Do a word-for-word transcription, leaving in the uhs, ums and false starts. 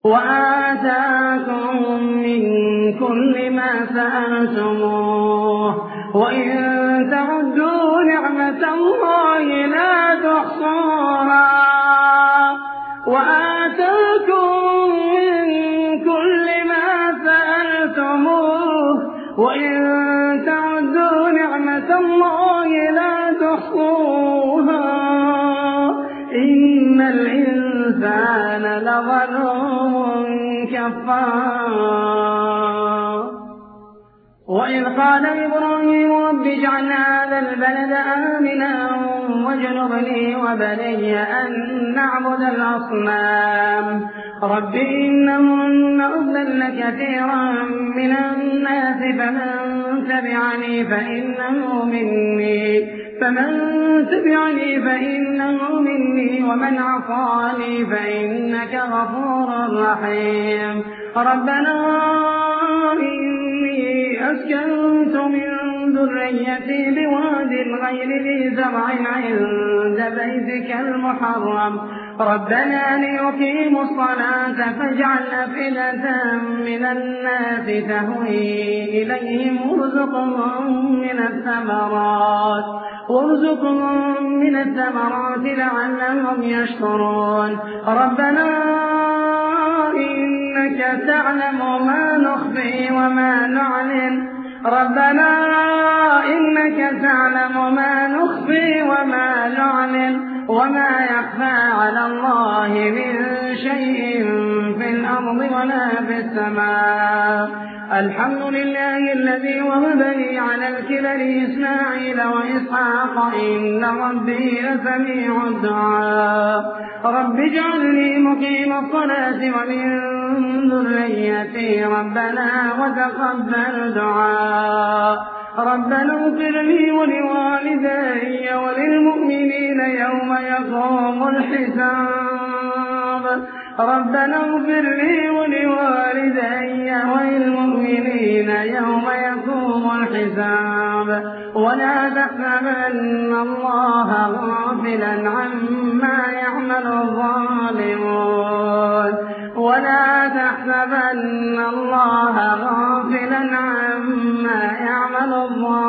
وآتاكم من كل ما سألتموه وإن تعدوا نعمة الله لا تحصوها وآتاكم من كل ما سألتموه وإن تعدوا نعمة الله لا تحصوها إن الإنسان لظلوم كفار. وإذ قال إبراهيم رب اجعل هذا البلد آمنا واجنبني وبني أن نعبد الأصنام رب إنهن أضلن كثيرا من الناس فمن تبعني فإنه مني فمن تبعني فإنه مني ومن عصاني فإنك غفور رحيم. ربنا إني أسكنت من ذريتي بواد غير ذي زرع عند بيتك المحرم ربنا ليقيموا الصلاة فاجعل أفئدة من الناس تهوي إليهم وارزقهم من الثمرات وارزقهم من الثمرات لعلهم يشكرون. ربنا إنك تعلم ما نخفي وما نعلن ربنا إنك تعلم ما نخفي وما نعلن وما يخفى على الله من شيء في الأرض ولا في السماء. الحمد لله الذي وهب لي على الكبر إسماعيل وإسحاق إن ربي لسميع الدعاء. رب اجعلني مقيم الصلاة ومن ذريتي ربنا وتقبل دعاء. ربنا اغفر لي ولوالدي وللمؤمنين يوم يقوم الحساب. ربنا اغفر لي ولوالدي وللمؤمنين يوم يقوم الحساب. ولا تحسبن الله غافلا عما يعمل الظالمون ولا تحسبن الله غافلا عما يعمل الظالمون